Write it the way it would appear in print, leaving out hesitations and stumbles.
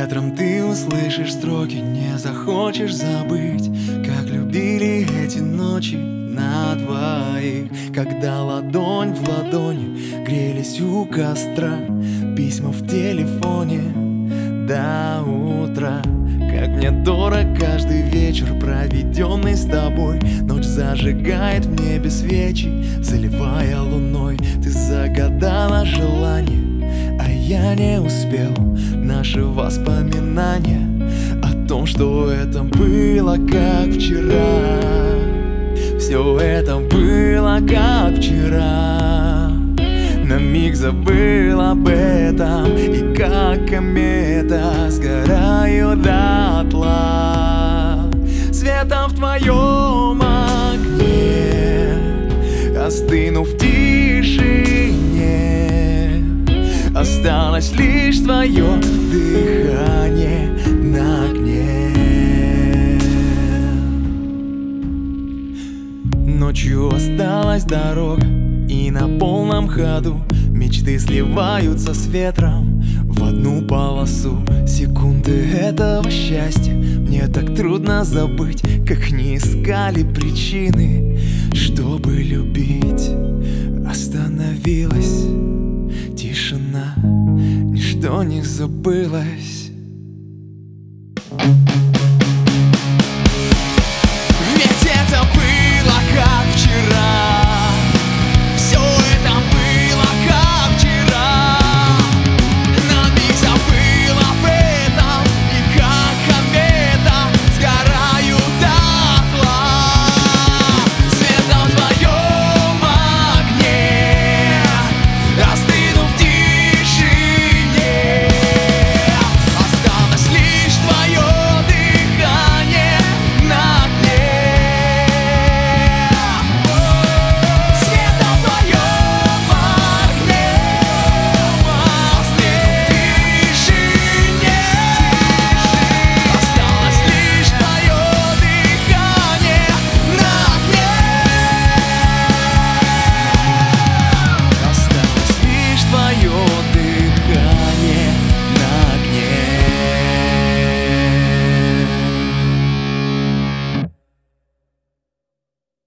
ветром ты услышишь строки, не захочешь забыть, как любили эти ночи на двоих, когда ладонь в ладони грелись у костра, письма в телефоне до утра. Как мне дорог каждый вечер, проведенный с тобой. Ночь зажигает в небе свечи, заливая луной. Ты загадала желание, а я не успел. Наши воспоминания о том, что это было как вчера. Все это было как вчера. На миг забыл об этом, и как комета сгораю дотла. Светом в твоем окне, остынув в тишине, осталось лишь твое дыхание на окне. Ночью осталась дорога, и на полном ходу мечты сливаются с ветром в одну полосу. Секунды этого счастья мне так трудно забыть, как не искали причины, чтобы любить. Остановилась тишина, ничто не забылось.